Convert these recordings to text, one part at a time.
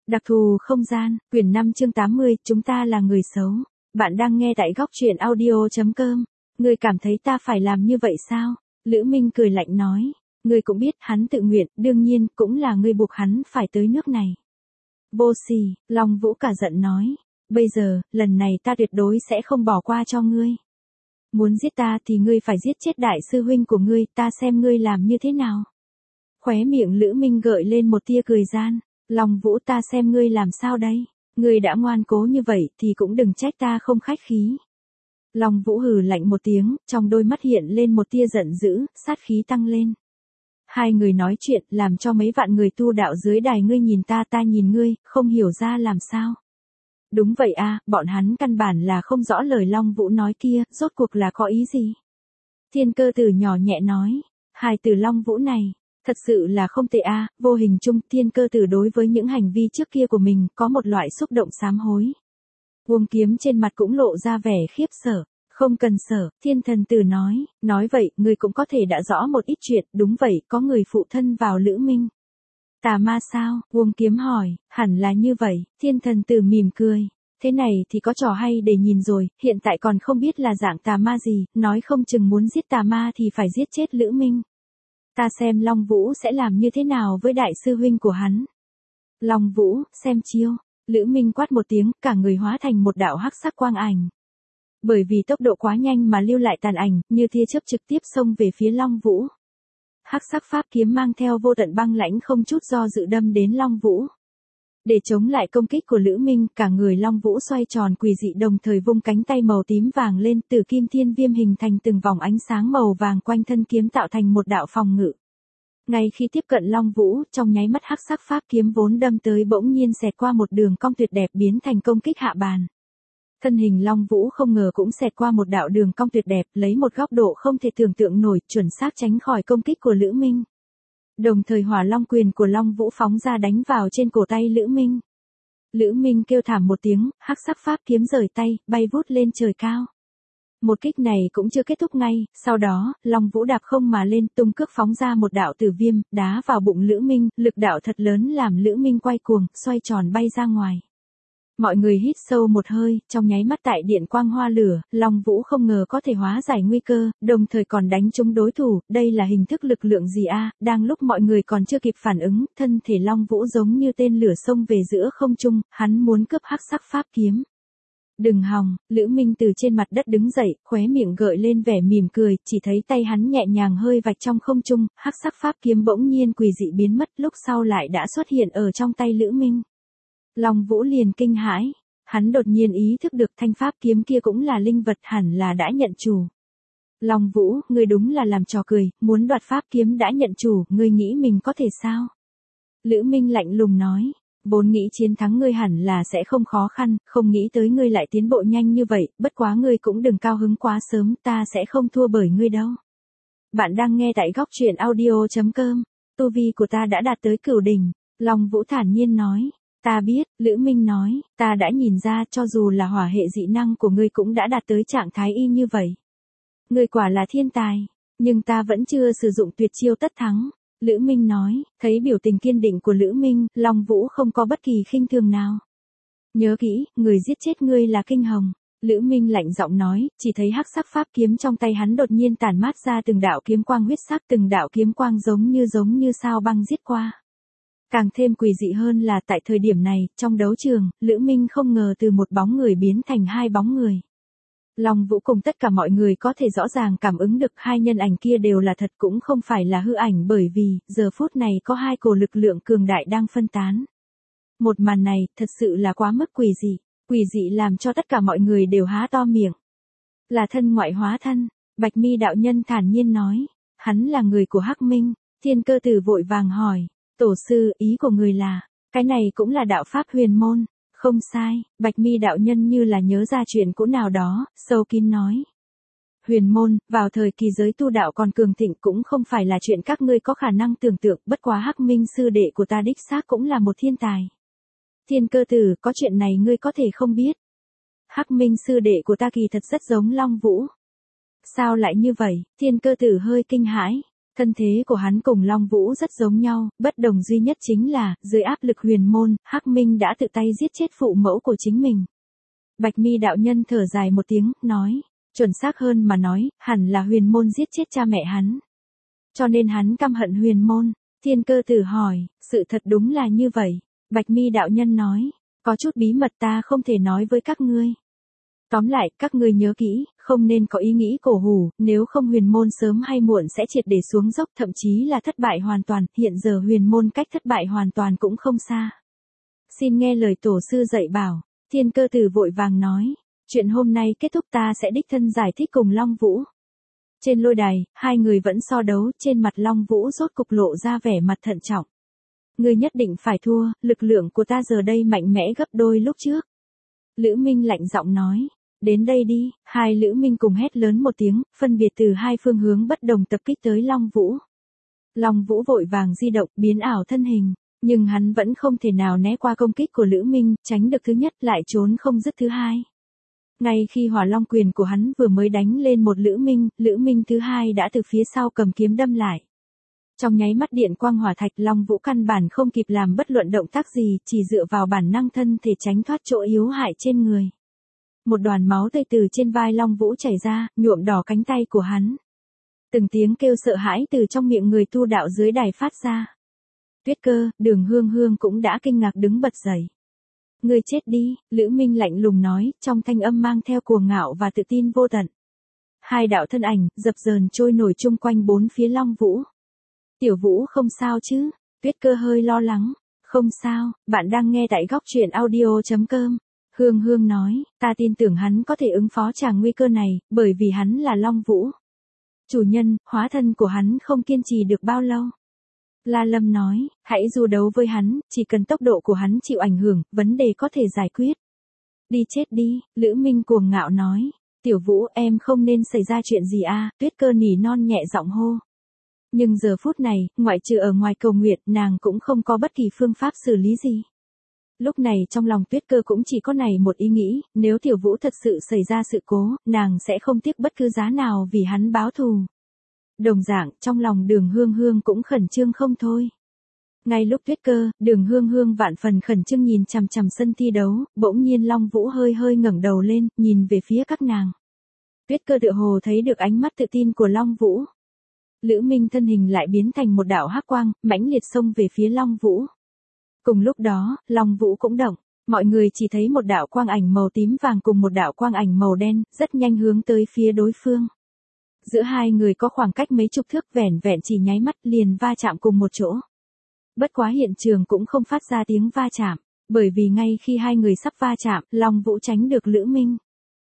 Đặc thù không gian, quyển 5 chương 80, chúng ta là người xấu. Bạn đang nghe tại góc truyện audio.com. Ngươi cảm thấy ta phải làm như vậy sao? Lữ Minh cười lạnh nói. Ngươi cũng biết hắn tự nguyện, đương nhiên, cũng là ngươi buộc hắn phải tới nước này. Vô sỉ, Long Vũ cả giận nói. Bây giờ, lần này ta tuyệt đối sẽ không bỏ qua cho ngươi. Muốn giết ta thì ngươi phải giết chết đại sư huynh của ngươi, ta xem ngươi làm như thế nào. Khóe miệng Lữ Minh gợi lên một tia cười gian. Long Vũ, ta xem ngươi làm sao đây, ngươi đã ngoan cố như vậy thì cũng đừng trách ta không khách khí. Long Vũ hừ lạnh một tiếng, trong đôi mắt hiện lên một tia giận dữ, sát khí tăng lên. Hai người nói chuyện làm cho mấy vạn người tu đạo dưới đài ngươi nhìn ta nhìn ngươi, không hiểu ra làm sao. Đúng vậy a, bọn hắn căn bản là không rõ lời Long Vũ nói kia, rốt cuộc là có ý gì. Thiên Cơ Tử nhỏ nhẹ nói, hai từ Long Vũ này. Thật sự là không tệ a, vô hình chung Thiên Cơ Tử đối với những hành vi trước kia của mình có một loại xúc động sám hối. Uông Kiếm trên mặt cũng lộ ra vẻ khiếp sợ. Không cần sợ, Thiên Thần Tử nói vậy, người cũng có thể đã rõ một ít chuyện, đúng vậy, có người phụ thân vào Lữ Minh. Tà ma sao? Uông Kiếm hỏi, hẳn là như vậy, Thiên Thần Tử mỉm cười. Thế này thì có trò hay để nhìn rồi, hiện tại còn không biết là dạng tà ma gì, nói không chừng muốn giết tà ma thì phải giết chết Lữ Minh. Ta xem Long Vũ sẽ làm như thế nào với đại sư huynh của hắn. Long Vũ, xem chiêu. Lữ Minh quát một tiếng, cả người hóa thành một đạo hắc sắc quang ảnh. Bởi vì tốc độ quá nhanh mà lưu lại tàn ảnh, như tia chớp trực tiếp xông về phía Long Vũ. Hắc sắc pháp kiếm mang theo vô tận băng lãnh không chút do dự đâm đến Long Vũ. Để chống lại công kích của Lữ Minh, cả người Long Vũ xoay tròn quỷ dị đồng thời vung cánh tay màu tím vàng lên, từ kim thiên viêm hình thành từng vòng ánh sáng màu vàng quanh thân kiếm tạo thành một đạo phòng ngự. Ngay khi tiếp cận Long Vũ, trong nháy mắt hắc sắc pháp kiếm vốn đâm tới bỗng nhiên xẹt qua một đường cong tuyệt đẹp biến thành công kích hạ bàn. Thân hình Long Vũ không ngờ cũng xẹt qua một đạo đường cong tuyệt đẹp, lấy một góc độ không thể tưởng tượng nổi, chuẩn xác tránh khỏi công kích của Lữ Minh. Đồng thời Hỏa Long quyền của Long Vũ phóng ra đánh vào trên cổ tay Lữ Minh. Lữ Minh kêu thảm một tiếng, hắc sắc pháp kiếm rời tay, bay vút lên trời cao. Một kích này cũng chưa kết thúc ngay, sau đó, Long Vũ đạp không mà lên, tung cước phóng ra một đạo tử viêm, đá vào bụng Lữ Minh, lực đạo thật lớn làm Lữ Minh quay cuồng, xoay tròn bay ra ngoài. Mọi người hít sâu một hơi, trong nháy mắt tại điện quang hoa lửa, Long Vũ không ngờ có thể hóa giải nguy cơ, đồng thời còn đánh trúng đối thủ, đây là hình thức lực lượng gì a? Đang lúc mọi người còn chưa kịp phản ứng, thân thể Long Vũ giống như tên lửa xông về giữa không trung, hắn muốn cướp hắc sắc pháp kiếm. Đừng hòng, Lữ Minh từ trên mặt đất đứng dậy, khóe miệng gợi lên vẻ mỉm cười, chỉ thấy tay hắn nhẹ nhàng hơi vạch trong không trung, hắc sắc pháp kiếm bỗng nhiên quỷ dị biến mất, lúc sau lại đã xuất hiện ở trong tay Lữ Minh. Long Vũ liền kinh hãi, hắn đột nhiên ý thức được thanh pháp kiếm kia cũng là linh vật, hẳn là đã nhận chủ. Long Vũ, ngươi đúng là làm trò cười, muốn đoạt pháp kiếm đã nhận chủ, ngươi nghĩ mình có thể sao? Lữ Minh lạnh lùng nói, vốn nghĩ chiến thắng ngươi hẳn là sẽ không khó khăn, không nghĩ tới ngươi lại tiến bộ nhanh như vậy, bất quá ngươi cũng đừng cao hứng quá sớm, ta sẽ không thua bởi ngươi đâu. Bạn đang nghe tại góc truyện audio.com, tu vi của ta đã đạt tới cửu đỉnh, Long Vũ thản nhiên nói. Ta biết, Lữ Minh nói, ta đã nhìn ra cho dù là hỏa hệ dị năng của ngươi cũng đã đạt tới trạng thái y như vậy. Ngươi quả là thiên tài, nhưng ta vẫn chưa sử dụng tuyệt chiêu tất thắng. Lữ Minh nói, thấy biểu tình kiên định của Lữ Minh, Long Vũ không có bất kỳ khinh thường nào. Nhớ kỹ, người giết chết ngươi là Kinh Hồng. Lữ Minh lạnh giọng nói, chỉ thấy hắc sắc pháp kiếm trong tay hắn đột nhiên tản mát ra từng đạo kiếm quang huyết sắc, từng đạo kiếm quang giống như sao băng giết qua. Càng thêm quỷ dị hơn là tại thời điểm này, trong đấu trường, Lữ Minh không ngờ từ một bóng người biến thành hai bóng người. Long Vũ cùng tất cả mọi người có thể rõ ràng cảm ứng được hai nhân ảnh kia đều là thật, cũng không phải là hư ảnh, bởi vì, giờ phút này có hai cổ lực lượng cường đại đang phân tán. Một màn này, thật sự là quá mức quỷ dị làm cho tất cả mọi người đều há to miệng. Là thân ngoại hóa thân, Bạch Mi đạo nhân thản nhiên nói, hắn là người của Hắc Minh. Thiên Cơ Tử vội vàng hỏi. Tổ sư, ý của người là, cái này cũng là đạo pháp huyền môn. Không sai, Bạch Mi đạo nhân như là nhớ ra chuyện cũ nào đó, sâu kín nói. Huyền môn, vào thời kỳ giới tu đạo còn cường thịnh cũng không phải là chuyện các ngươi có khả năng tưởng tượng, bất quá Hắc Minh sư đệ của ta đích xác cũng là một thiên tài. Thiên Cơ Tử, có chuyện này ngươi có thể không biết. Hắc Minh sư đệ của ta kỳ thật rất giống Long Vũ. Sao lại như vậy? Thiên Cơ Tử hơi kinh hãi. Thân thế của hắn cùng Long Vũ rất giống nhau, bất đồng duy nhất chính là, dưới áp lực huyền môn, Hắc Minh đã tự tay giết chết phụ mẫu của chính mình. Bạch Mi đạo nhân thở dài một tiếng, nói, chuẩn xác hơn mà nói, hẳn là huyền môn giết chết cha mẹ hắn. Cho nên hắn căm hận huyền môn. Thiên Cơ Tử hỏi, sự thật đúng là như vậy. Bạch Mi đạo nhân nói, có chút bí mật ta không thể nói với các ngươi. Tóm lại, các ngươi nhớ kỹ, không nên có ý nghĩ cổ hủ, nếu không huyền môn sớm hay muộn sẽ triệt để xuống dốc, thậm chí là thất bại hoàn toàn, hiện giờ huyền môn cách thất bại hoàn toàn cũng không xa. Xin nghe lời tổ sư dạy bảo. Thiên Cơ Tử vội vàng nói, chuyện hôm nay kết thúc ta sẽ đích thân giải thích cùng Long Vũ. Trên lôi đài, hai người vẫn so đấu, trên mặt Long Vũ rốt cục lộ ra vẻ mặt thận trọng. Ngươi nhất định phải thua, lực lượng của ta giờ đây mạnh mẽ gấp đôi lúc trước. Lữ Minh lạnh giọng nói, đến đây đi, hai Lữ Minh cùng hét lớn một tiếng, phân biệt từ hai phương hướng bất đồng tập kích tới Long Vũ. Long Vũ vội vàng di động, biến ảo thân hình, nhưng hắn vẫn không thể nào né qua công kích của Lữ Minh, tránh được thứ nhất lại trốn không dứt thứ hai. Ngay khi hỏa long quyền của hắn vừa mới đánh lên một Lữ Minh thứ hai đã từ phía sau cầm kiếm đâm lại. Trong nháy mắt điện quang hỏa thạch, Long Vũ căn bản không kịp làm bất luận động tác gì, chỉ dựa vào bản năng thân thể tránh thoát chỗ yếu hại trên người. Một đoàn máu tươi từ trên vai Long Vũ chảy ra, nhuộm đỏ cánh tay của hắn. Từng tiếng kêu sợ hãi từ trong miệng người tu đạo dưới đài phát ra. Tuyết Cơ, Đường Hương Hương cũng đã kinh ngạc đứng bật dậy. Ngươi chết đi, Lữ Minh lạnh lùng nói, trong thanh âm mang theo cuồng ngạo và tự tin vô tận. Hai đạo thân ảnh, dập dờn trôi nổi chung quanh bốn phía Long Vũ. Tiểu Vũ không sao chứ? Tuyết Cơ hơi lo lắng. Không sao, bạn đang nghe tại góc truyện audio.com. Hương Hương nói, ta tin tưởng hắn có thể ứng phó tràng nguy cơ này, bởi vì hắn là Long Vũ. Chủ nhân, hóa thân của hắn không kiên trì được bao lâu. La Lâm nói, hãy du đấu với hắn, chỉ cần tốc độ của hắn chịu ảnh hưởng, vấn đề có thể giải quyết. Đi chết đi, Lữ Minh cuồng ngạo nói. Tiểu Vũ, em không nên xảy ra chuyện gì à, Tuyết Cơ nỉ non nhẹ giọng hô. Nhưng giờ phút này, ngoại trừ ở ngoài cầu nguyện, nàng cũng không có bất kỳ phương pháp xử lý gì. Lúc này trong lòng Tuyết Cơ cũng chỉ có này một ý nghĩ, nếu Tiểu Vũ thật sự xảy ra sự cố, nàng sẽ không tiếc bất cứ giá nào vì hắn báo thù. Đồng dạng, trong lòng Đường Hương Hương cũng khẩn trương không thôi. Ngay lúc Tuyết Cơ, Đường Hương Hương vạn phần khẩn trương nhìn chằm chằm sân thi đấu, bỗng nhiên Long Vũ hơi hơi ngẩng đầu lên, nhìn về phía các nàng. Tuyết Cơ tựa hồ thấy được ánh mắt tự tin của Long Vũ. Lữ Minh thân hình lại biến thành một đạo hắc quang, mãnh liệt xông về phía Long Vũ. Cùng lúc đó, Long Vũ cũng động, mọi người chỉ thấy một đạo quang ảnh màu tím vàng cùng một đạo quang ảnh màu đen, rất nhanh hướng tới phía đối phương. Giữa hai người có khoảng cách mấy chục thước, vẻn vẹn chỉ nháy mắt liền va chạm cùng một chỗ. Bất quá hiện trường cũng không phát ra tiếng va chạm, bởi vì ngay khi hai người sắp va chạm, Long Vũ tránh được Lữ Minh.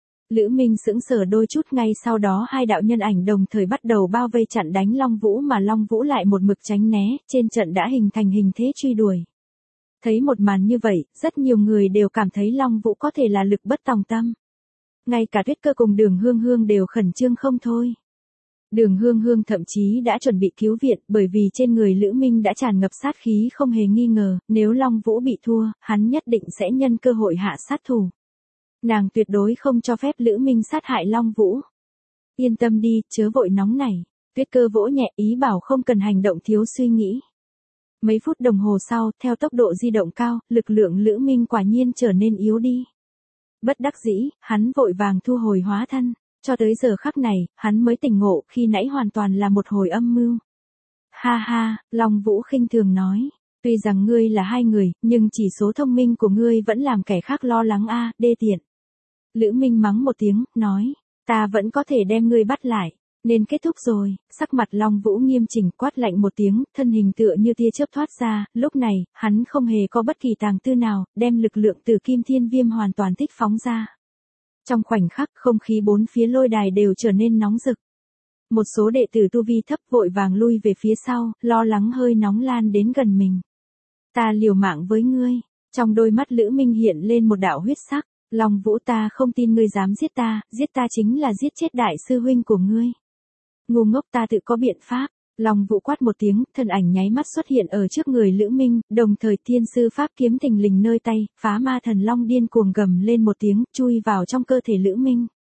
Lữ Minh sững sờ đôi chút, ngay sau đó hai đạo nhân ảnh đồng thời bắt đầu bao vây chặn đánh Long Vũ mà Long Vũ lại một mực tránh né, trên trận đã hình thành hình thế truy đuổi. Thấy một màn như vậy, rất nhiều người đều cảm thấy Long Vũ có thể là lực bất tòng tâm. Ngay cả Tuyết Cơ cùng Đường Hương Hương đều khẩn trương không thôi. Đường Hương Hương thậm chí đã chuẩn bị cứu viện, bởi vì trên người Lữ Minh đã tràn ngập sát khí, không hề nghi ngờ, nếu Long Vũ bị thua, hắn nhất định sẽ nhân cơ hội hạ sát thủ. Nàng tuyệt đối không cho phép Lữ Minh sát hại Long Vũ. Yên tâm đi, chớ vội nóng nảy. Tuyết Cơ vỗ nhẹ ý bảo không cần hành động thiếu suy nghĩ. Mấy phút đồng hồ sau, theo tốc độ di động cao, lực lượng Lữ Minh quả nhiên trở nên yếu đi. Bất đắc dĩ, hắn vội vàng thu hồi hóa thân. Cho tới giờ khắc này, hắn mới tỉnh ngộ, khi nãy hoàn toàn là một hồi âm mưu. Ha ha, Long Vũ khinh thường nói. Tuy rằng ngươi là hai người, nhưng chỉ số thông minh của ngươi vẫn làm kẻ khác lo lắng a, đê tiện. Lữ Minh mắng một tiếng, nói, ta vẫn có thể đem ngươi bắt lại. Nên kết thúc rồi, sắc mặt Long Vũ nghiêm chỉnh, quát lạnh một tiếng, thân hình tựa như tia chớp thoát ra, lúc này, hắn không hề có bất kỳ tàng tư nào, đem lực lượng từ Kim Thiên Viêm hoàn toàn thích phóng ra. Trong khoảnh khắc, không khí bốn phía lôi đài đều trở nên nóng rực. Một số đệ tử tu vi thấp vội vàng lui về phía sau, lo lắng hơi nóng lan đến gần mình. Ta liều mạng với ngươi. Trong đôi mắt Lữ Minh hiện lên một đạo huyết sắc. Long Vũ, ta không tin ngươi dám giết ta chính là giết chết đại sư huynh của ngươi. Ngu ngốc, ta tự có biện pháp. Long Vũ quát một tiếng, thân ảnh nháy mắt xuất hiện ở trước người Lữ Minh, đồng thời thiên sư pháp kiếm thình lình nơi tay, phá ma thần long điên cuồng gầm lên một tiếng, chui vào trong cơ thể Lữ Minh.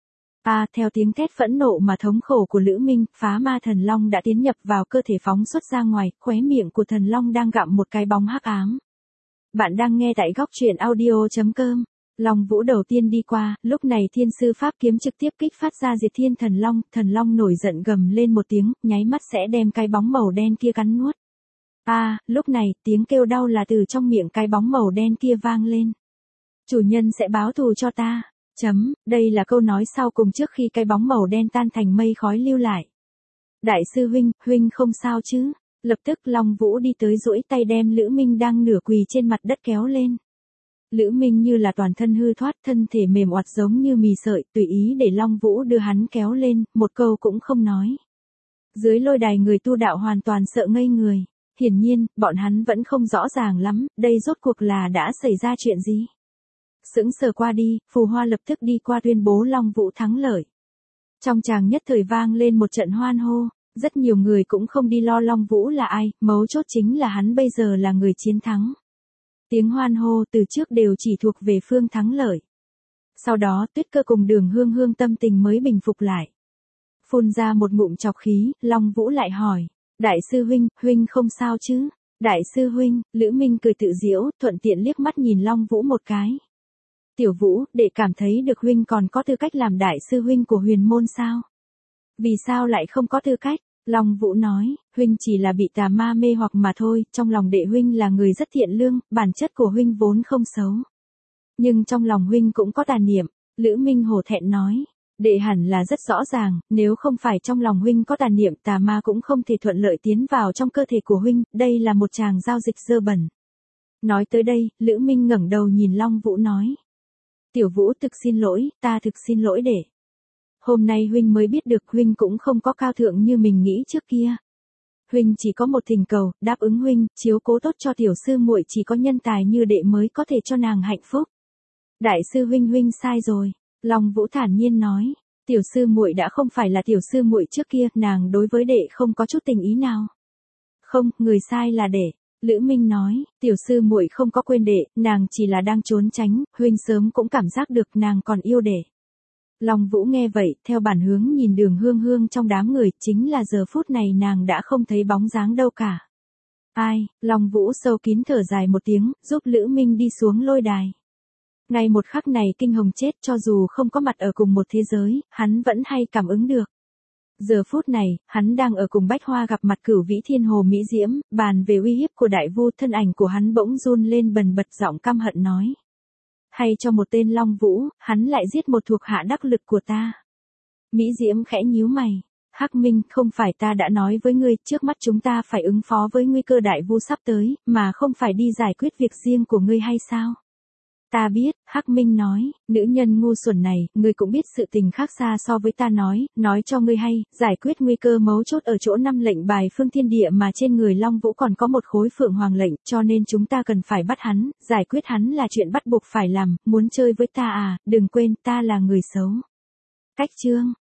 Theo tiếng thét phẫn nộ mà thống khổ của Lữ Minh, phá ma thần long đã tiến nhập vào cơ thể phóng xuất ra ngoài, khóe miệng của thần long đang gặm một cái bóng hắc ám. Bạn đang nghe tại góc truyện audio.com. Long Vũ đầu tiên đi qua, lúc này thiên sư pháp kiếm trực tiếp kích phát ra diệt thiên thần long nổi giận gầm lên một tiếng, nháy mắt sẽ đem cái bóng màu đen kia cắn nuốt. Lúc này, tiếng kêu đau là từ trong miệng cái bóng màu đen kia vang lên. Chủ nhân sẽ báo thù cho ta. Đây là câu nói sau cùng trước khi cái bóng màu đen tan thành mây khói lưu lại. Đại sư huynh không sao chứ? Lập tức Long Vũ đi tới duỗi tay đem Lữ Minh đang nửa quỳ trên mặt đất kéo lên. Lữ Minh như là toàn thân hư thoát, thân thể mềm oặt giống như mì sợi, tùy ý để Long Vũ đưa hắn kéo lên, một câu cũng không nói. Dưới lôi đài người tu đạo hoàn toàn sợ ngây người. Hiển nhiên, bọn hắn vẫn không rõ ràng lắm, đây rốt cuộc là đã xảy ra chuyện gì. Sững sờ qua đi, Phù Hoa lập tức đi qua tuyên bố Long Vũ thắng lợi. Trong tràng nhất thời vang lên một trận hoan hô, rất nhiều người cũng không đi lo Long Vũ là ai, mấu chốt chính là hắn bây giờ là người chiến thắng. Tiếng hoan hô từ trước đều chỉ thuộc về phương thắng lợi. Sau đó Tuyết Cơ cùng Đường Hương tâm tình mới bình phục lại. Phun ra một ngụm trọc khí, Long Vũ lại hỏi, đại sư huynh không sao chứ? Đại sư huynh, Lữ Minh cười tự giễu, thuận tiện liếc mắt nhìn Long Vũ một cái. Tiểu Vũ, để cảm thấy được huynh còn có tư cách làm đại sư huynh của huyền môn sao? Vì sao lại không có tư cách? Long Vũ nói, huynh chỉ là bị tà ma mê hoặc mà thôi, trong lòng đệ huynh là người rất thiện lương, bản chất của huynh vốn không xấu. Nhưng trong lòng huynh cũng có tà niệm, Lữ Minh hổ thẹn nói, đệ hẳn là rất rõ ràng, nếu không phải trong lòng huynh có tà niệm, tà ma cũng không thể thuận lợi tiến vào trong cơ thể của huynh, đây là một tràng giao dịch dơ bẩn. Nói tới đây, Lữ Minh ngẩng đầu nhìn Long Vũ nói, Tiểu Vũ thực xin lỗi, ta thực xin lỗi đệ. Hôm nay huynh mới biết được huynh cũng không có cao thượng như mình nghĩ trước kia. Huynh chỉ có một thỉnh cầu, đáp ứng huynh, chiếu cố tốt cho tiểu sư muội, chỉ có nhân tài như đệ mới có thể cho nàng hạnh phúc. Đại sư huynh sai rồi, Long Vũ thản nhiên nói, tiểu sư muội đã không phải là tiểu sư muội trước kia, nàng đối với đệ không có chút tình ý nào. Không, người sai là đệ. Lữ Minh nói, tiểu sư muội không có quên đệ, nàng chỉ là đang trốn tránh, huynh sớm cũng cảm giác được nàng còn yêu đệ. Long Vũ nghe vậy, theo bản hướng nhìn Đường Hương trong đám người, chính là giờ phút này nàng đã không thấy bóng dáng đâu cả. Long Vũ sâu kín thở dài một tiếng, giúp Lữ Minh đi xuống lôi đài. Ngay một khắc này Kinh Hồng chết, cho dù không có mặt ở cùng một thế giới, hắn vẫn hay cảm ứng được. Giờ phút này, hắn đang ở cùng Bách Hoa gặp mặt Cửu Vĩ Thiên Hồ Mỹ Diễm, bàn về uy hiếp của Đại Vu, thân ảnh của hắn bỗng run lên bần bật, giọng căm hận nói. Hay cho một tên Long Vũ, hắn lại giết một thuộc hạ đắc lực của ta. Mỹ Diễm khẽ nhíu mày. Hắc Minh, không phải ta đã nói với ngươi, trước mắt chúng ta phải ứng phó với nguy cơ Đại Vu sắp tới, mà không phải đi giải quyết việc riêng của ngươi hay sao? Ta biết, Hắc Minh nói, nữ nhân ngu xuẩn này, ngươi cũng biết sự tình khác xa so với ta nói cho ngươi hay, giải quyết nguy cơ mấu chốt ở chỗ 5 lệnh bài phương thiên địa mà trên người Long Vũ còn có một khối Phượng Hoàng lệnh, cho nên chúng ta cần phải bắt hắn, giải quyết hắn là chuyện bắt buộc phải làm, muốn chơi với ta đừng quên ta là người xấu. Cách chương.